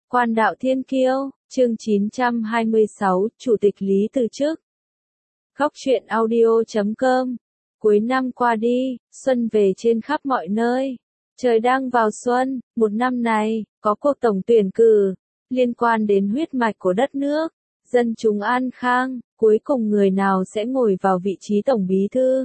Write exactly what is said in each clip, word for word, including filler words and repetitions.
Quan đạo thiên kiêu, chương chín trăm hai mươi sáu, Chủ tịch Lý từ chức. Góc truyện audio chấm com. Cuối năm qua đi, xuân về trên khắp mọi nơi. Trời đang vào xuân, một năm này, có cuộc tổng tuyển cử, liên quan đến huyết mạch của đất nước, dân chúng an khang, cuối cùng người nào sẽ ngồi vào vị trí tổng bí thư.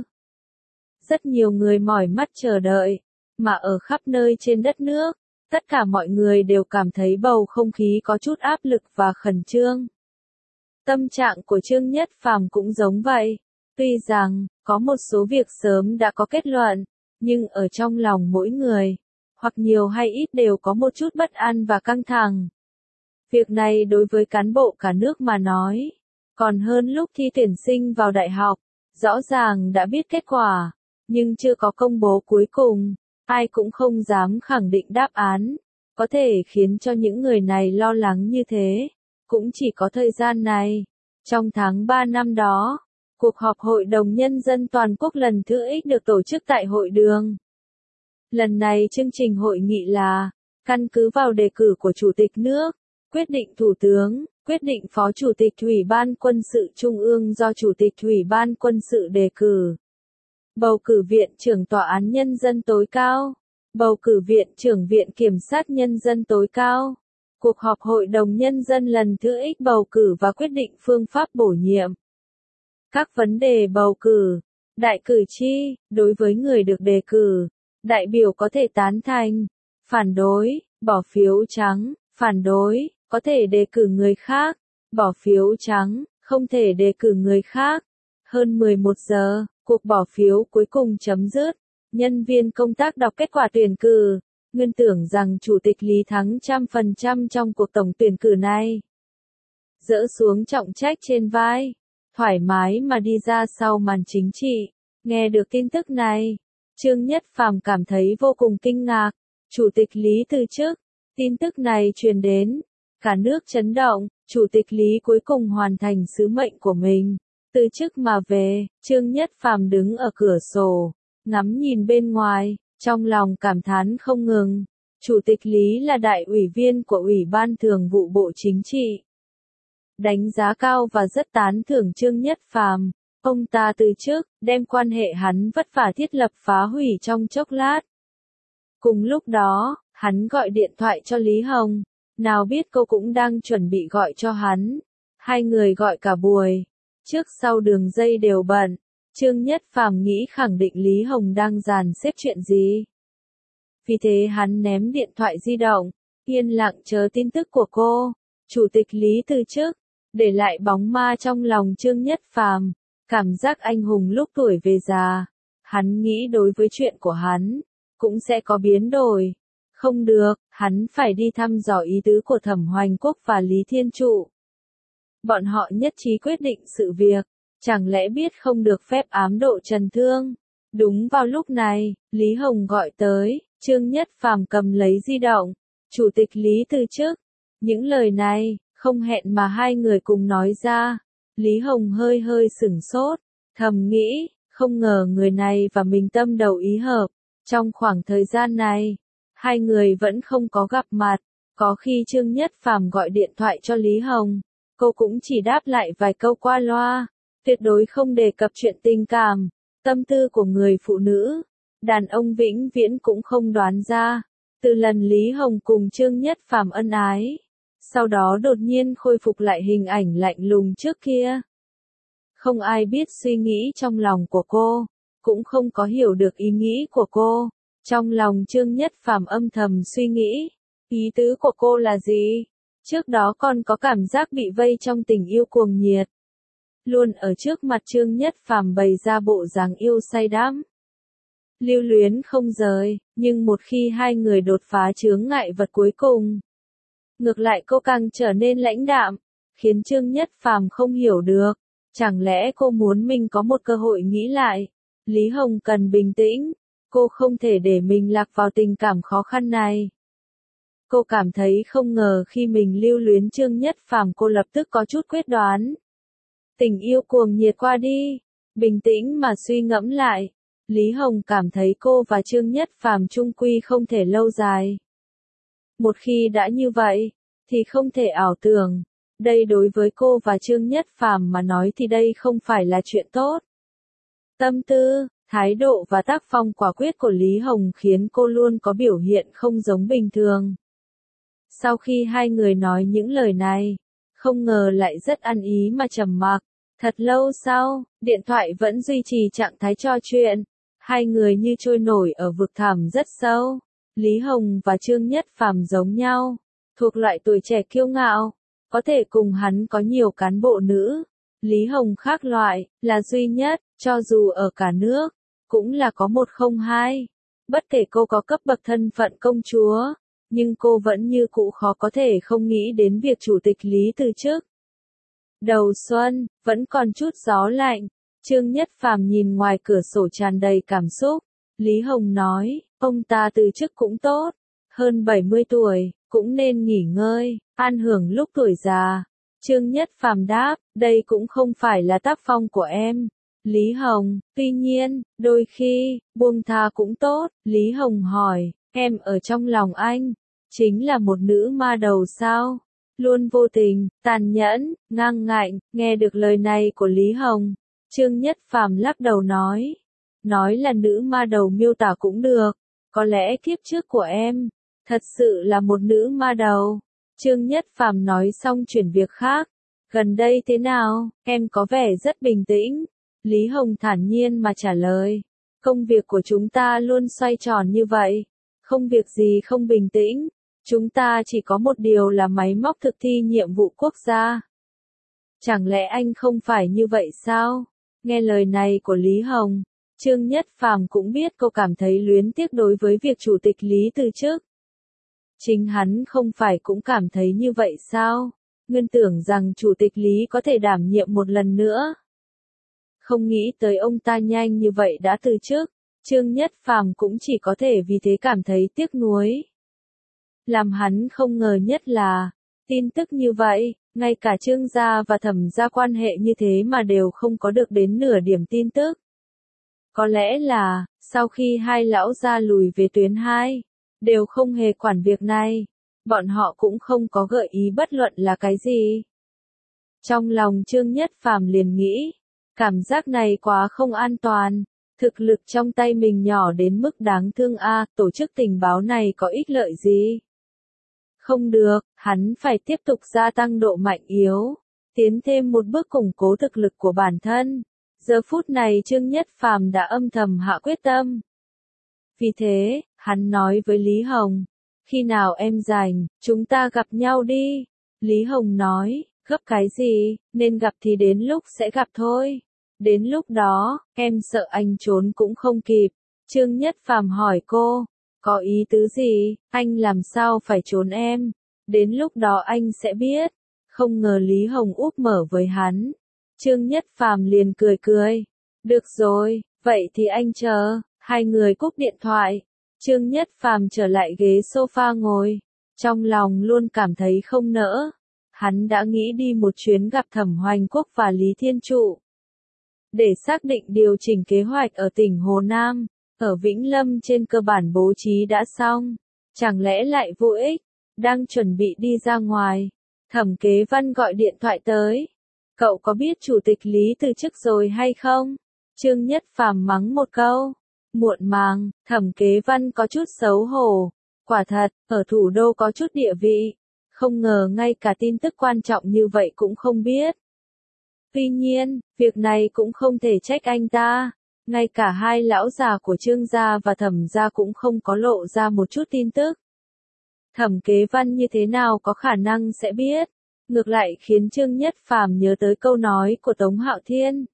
Rất nhiều người mỏi mắt chờ đợi, mà ở khắp nơi trên đất nước, tất cả mọi người đều cảm thấy bầu không khí có chút áp lực và khẩn trương. Tâm trạng của Trương Nhất Phàm cũng giống vậy. Tuy rằng, có một số việc sớm đã có kết luận, nhưng ở trong lòng mỗi người, hoặc nhiều hay ít đều có một chút bất an và căng thẳng. Việc này đối với cán bộ cả nước mà nói, còn hơn lúc thi tuyển sinh vào đại học, rõ ràng đã biết kết quả, nhưng chưa có công bố cuối cùng, ai cũng không dám khẳng định đáp án, có thể khiến cho những người này lo lắng như thế, cũng chỉ có thời gian này. Trong tháng ba năm đó, cuộc họp Hội đồng Nhân dân toàn quốc lần thứ X được tổ chức tại hội đường. Lần này chương trình hội nghị là, căn cứ vào đề cử của Chủ tịch nước, quyết định Thủ tướng, quyết định Phó Chủ tịch Ủy ban Quân sự Trung ương do Chủ tịch Ủy ban Quân sự đề cử. Bầu cử Viện trưởng Tòa án Nhân dân tối cao. Bầu cử Viện trưởng Viện Kiểm sát Nhân dân tối cao. Cuộc họp Hội đồng Nhân dân lần thứ X bầu cử và quyết định phương pháp bổ nhiệm. Các vấn đề bầu cử. Đại cử tri, đối với người được đề cử, đại biểu có thể tán thành, phản đối, bỏ phiếu trắng, phản đối, có thể đề cử người khác, bỏ phiếu trắng, không thể đề cử người khác. Hơn mười một giờ, cuộc bỏ phiếu cuối cùng chấm dứt. Nhân viên công tác đọc kết quả tuyển cử, nguyên tưởng rằng Chủ tịch Lý thắng trăm phần trăm trong cuộc tổng tuyển cử này. Dỡ xuống trọng trách trên vai, thoải mái mà đi ra sau màn chính trị. Nghe được tin tức này, Trương Nhất Phàm cảm thấy vô cùng kinh ngạc. Chủ tịch Lý từ chức. Tin tức này truyền đến, cả nước chấn động. Chủ tịch Lý cuối cùng hoàn thành sứ mệnh của mình, từ chức mà về. Trương Nhất Phàm đứng ở cửa sổ, ngắm nhìn bên ngoài, trong lòng cảm thán không ngừng. Chủ tịch Lý là đại ủy viên của Ủy ban Thường vụ Bộ Chính trị. Đánh giá cao và rất tán thưởng Trương Nhất Phàm. Ông ta từ chức, đem quan hệ hắn vất vả thiết lập phá hủy trong chốc lát. Cùng lúc đó, hắn gọi điện thoại cho Lý Hồng, nào biết cô cũng đang chuẩn bị gọi cho hắn. Hai người gọi cả buổi, trước sau đường dây đều bận. Trương Nhất Phàm nghĩ khẳng định Lý Hồng đang dàn xếp chuyện gì. Vì thế hắn ném điện thoại di động, yên lặng chờ tin tức của cô. Chủ tịch Lý từ chức, để lại bóng ma trong lòng Trương Nhất Phàm, cảm giác anh hùng lúc tuổi về già. Hắn nghĩ đối với chuyện của hắn, cũng sẽ có biến đổi. Không được, hắn phải đi thăm dò ý tứ của Thẩm Hoành Quốc và Lý Thiên Trụ. Bọn họ nhất trí quyết định sự việc. Chẳng lẽ biết không được phép ám độ Trần Thương? Đúng vào lúc này, Lý Hồng gọi tới, Trương Nhất Phàm cầm lấy di động. Chủ tịch Lý từ chức. Những lời này, không hẹn mà hai người cùng nói ra. Lý Hồng hơi hơi sửng sốt, thầm nghĩ, không ngờ người này và mình tâm đầu ý hợp. Trong khoảng thời gian này, hai người vẫn không có gặp mặt. Có khi Trương Nhất Phàm gọi điện thoại cho Lý Hồng, cô cũng chỉ đáp lại vài câu qua loa. Tuyệt đối không đề cập chuyện tình cảm, tâm tư của người phụ nữ. Đàn ông vĩnh viễn cũng không đoán ra. Từ lần Lý Hồng cùng Trương Nhất Phàm ân ái, sau đó đột nhiên khôi phục lại hình ảnh lạnh lùng trước kia. Không ai biết suy nghĩ trong lòng của cô, cũng không có hiểu được ý nghĩ của cô. Trong lòng Trương Nhất Phàm âm thầm suy nghĩ, ý tứ của cô là gì? Trước đó còn có cảm giác bị vây trong tình yêu cuồng nhiệt. Luôn ở trước mặt Trương Nhất Phàm bày ra bộ dáng yêu say đắm, lưu luyến không rời, nhưng một khi hai người đột phá chướng ngại vật cuối cùng, ngược lại cô càng trở nên lãnh đạm, khiến Trương Nhất Phàm không hiểu được. Chẳng lẽ cô muốn mình có một cơ hội nghĩ lại? Lý Hồng cần bình tĩnh, cô không thể để mình lạc vào tình cảm khó khăn này. Cô cảm thấy không ngờ khi mình lưu luyến Trương Nhất Phàm cô lập tức có chút quyết đoán. Tình yêu cuồng nhiệt qua đi, bình tĩnh mà suy ngẫm lại, Lý Hồng cảm thấy cô và Trương Nhất Phàm chung quy không thể lâu dài. Một khi đã như vậy, thì không thể ảo tưởng. Đây đối với cô và Trương Nhất Phàm mà nói thì đây không phải là chuyện tốt. Tâm tư, thái độ và tác phong quả quyết của Lý Hồng khiến cô luôn có biểu hiện không giống bình thường. Sau khi hai người nói những lời này, không ngờ lại rất ăn ý mà trầm mặc. Thật lâu sau, điện thoại vẫn duy trì trạng thái trò chuyện. Hai người như trôi nổi ở vực thẳm rất sâu. Lý Hồng và Trương Nhất Phàm giống nhau, thuộc loại tuổi trẻ kiêu ngạo, có thể cùng hắn có nhiều cán bộ nữ. Lý Hồng khác loại, là duy nhất, cho dù ở cả nước, cũng là có một không hai. Bất kể cô có cấp bậc thân phận công chúa, nhưng cô vẫn như cũ khó có thể không nghĩ đến việc chủ tịch Lý từ chức. Đầu xuân, vẫn còn chút gió lạnh, Trương Nhất Phàm nhìn ngoài cửa sổ tràn đầy cảm xúc. Lý Hồng nói, ông ta từ chức cũng tốt, hơn bảy mươi tuổi, cũng nên nghỉ ngơi, an hưởng lúc tuổi già. Trương Nhất Phàm đáp, đây cũng không phải là tác phong của em. Lý Hồng, tuy nhiên, đôi khi, buông tha cũng tốt. Lý Hồng hỏi, em ở trong lòng anh, chính là một nữ ma đầu sao? Luôn vô tình, tàn nhẫn, ngang ngạnh. Nghe được lời này của Lý Hồng, Trương Nhất Phàm lắc đầu nói, nói là nữ ma đầu miêu tả cũng được, có lẽ kiếp trước của em, thật sự là một nữ ma đầu. Trương Nhất Phàm nói xong chuyển việc khác, gần đây thế nào, em có vẻ rất bình tĩnh. Lý Hồng thản nhiên mà trả lời, công việc của chúng ta luôn xoay tròn như vậy, không việc gì không bình tĩnh, chúng ta chỉ có một điều là máy móc thực thi nhiệm vụ quốc gia. Chẳng lẽ anh không phải như vậy sao? Nghe lời này của Lý Hồng, Trương Nhất Phàm cũng biết cô cảm thấy luyến tiếc đối với việc chủ tịch Lý từ chức. Chính hắn không phải cũng cảm thấy như vậy sao? Nguyên tưởng rằng chủ tịch Lý có thể đảm nhiệm một lần nữa. Không nghĩ tới ông ta nhanh như vậy đã từ chức, Trương Nhất Phàm cũng chỉ có thể vì thế cảm thấy tiếc nuối. Làm hắn không ngờ nhất là, tin tức như vậy, ngay cả Trương gia và Thẩm gia quan hệ như thế mà đều không có được đến nửa điểm tin tức. Có lẽ là, sau khi hai lão gia lùi về tuyến hai, đều không hề quản việc này, bọn họ cũng không có gợi ý bất luận là cái gì. Trong lòng Trương Nhất Phàm liền nghĩ, cảm giác này quá không an toàn, thực lực trong tay mình nhỏ đến mức đáng thương a, à, tổ chức tình báo này có ích lợi gì? Không được, hắn phải tiếp tục gia tăng độ mạnh yếu, tiến thêm một bước củng cố thực lực của bản thân. Giờ phút này Trương Nhất Phàm đã âm thầm hạ quyết tâm. Vì thế, hắn nói với Lý Hồng, khi nào em rảnh, chúng ta gặp nhau đi. Lý Hồng nói, gấp cái gì, nên gặp thì đến lúc sẽ gặp thôi. Đến lúc đó, em sợ anh trốn cũng không kịp. Trương Nhất Phàm hỏi cô, có ý tứ gì, anh làm sao phải trốn em? Đến lúc đó anh sẽ biết. Không ngờ Lý Hồng úp mở với hắn. Trương Nhất Phàm liền cười cười. Được rồi, vậy thì anh chờ. Hai người cúp điện thoại. Trương Nhất Phàm trở lại ghế sofa ngồi. Trong lòng luôn cảm thấy không nỡ. Hắn đã nghĩ đi một chuyến gặp Thẩm Hoành Quốc và Lý Thiên Trụ. Để xác định điều chỉnh kế hoạch ở tỉnh Hồ Nam, ở Vĩnh Lâm trên cơ bản bố trí đã xong. Chẳng lẽ lại vô ích, đang chuẩn bị đi ra ngoài. Thẩm Kế Văn gọi điện thoại tới. Cậu có biết chủ tịch Lý từ chức rồi hay không? Trương Nhất Phàm mắng một câu. Muộn màng, Thẩm Kế Văn có chút xấu hổ. Quả thật, ở thủ đô có chút địa vị. Không ngờ ngay cả tin tức quan trọng như vậy cũng không biết. Tuy nhiên, việc này cũng không thể trách anh ta. Ngay cả hai lão già của Trương gia và Thẩm gia cũng không có lộ ra một chút tin tức. Thẩm Kế Văn như thế nào có khả năng sẽ biết. Ngược lại khiến Trương Nhất Phàm nhớ tới câu nói của Tống Hạo Thiên.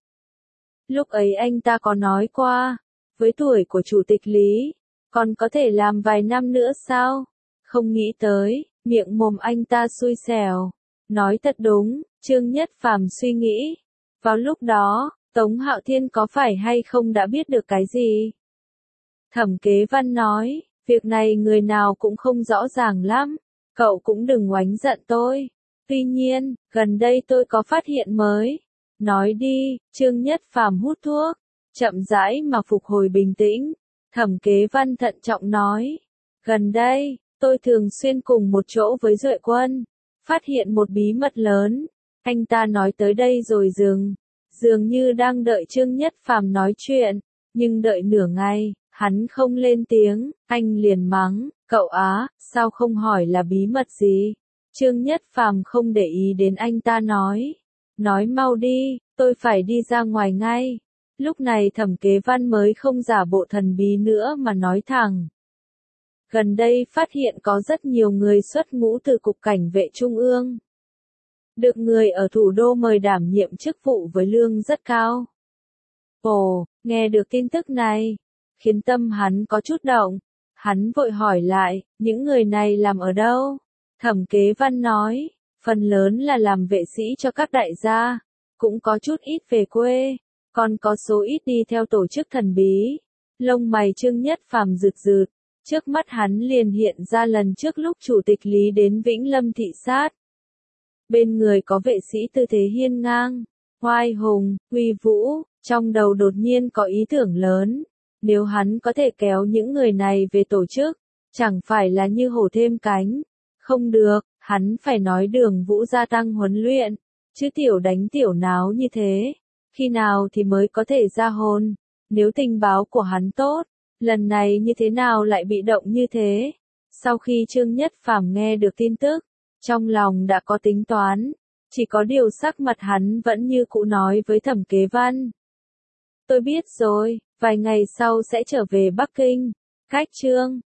Lúc ấy anh ta có nói qua, với tuổi của chủ tịch Lý, còn có thể làm vài năm nữa sao? Không nghĩ tới, miệng mồm anh ta xui xẻo. Nói thật đúng, Trương Nhất Phàm suy nghĩ. Vào lúc đó, Tống Hạo Thiên có phải hay không đã biết được cái gì? Thẩm Kế Văn nói, việc này người nào cũng không rõ ràng lắm, cậu cũng đừng oánh giận tôi. Tuy nhiên, gần đây tôi có phát hiện mới. Nói đi, Trương Nhất Phàm hút thuốc, chậm rãi mà phục hồi bình tĩnh. Thẩm Kế Văn thận trọng nói, gần đây, tôi thường xuyên cùng một chỗ với Duệ Quân. phát hiện một bí mật lớn. Anh ta nói tới đây rồi dừng, dường như đang đợi Trương Nhất Phàm nói chuyện, nhưng đợi nửa ngày, hắn không lên tiếng, anh liền mắng, cậu á, sao không hỏi là bí mật gì? Trương Nhất Phàm không để ý đến anh ta nói, nói mau đi, tôi phải đi ra ngoài ngay. Lúc này Thẩm Kế Văn mới không giả bộ thần bí nữa mà nói thẳng. Gần đây phát hiện có rất nhiều người xuất ngũ từ Cục Cảnh vệ Trung ương. Được người ở thủ đô mời đảm nhiệm chức vụ với lương rất cao. Ồ, nghe được tin tức này, khiến tâm hắn có chút động. Hắn vội hỏi lại, những người này làm ở đâu? Thẩm Kế Văn nói, phần lớn là làm vệ sĩ cho các đại gia, cũng có chút ít về quê, còn có số ít đi theo tổ chức thần bí. Lông mày Trương Nhất Phàm rực rực, trước mắt hắn liền hiện ra lần trước lúc Chủ tịch Lý đến Vĩnh Lâm thị sát. Bên người có vệ sĩ tư thế hiên ngang, oai hùng, uy vũ, trong đầu đột nhiên có ý tưởng lớn. Nếu hắn có thể kéo những người này về tổ chức, chẳng phải là như hổ thêm cánh. Không được, hắn phải nói Đường Vũ gia tăng huấn luyện, chứ tiểu đánh tiểu náo như thế. Khi nào thì mới có thể ra hồn? Nếu tình báo của hắn tốt, lần này như thế nào lại bị động như thế? Sau khi Trương Nhất Phàm nghe được tin tức, trong lòng đã có tính toán, chỉ có điều sắc mặt hắn vẫn như cũ nói với Thẩm Kế Văn. Tôi biết rồi, vài ngày sau sẽ trở về Bắc Kinh. Cách Trương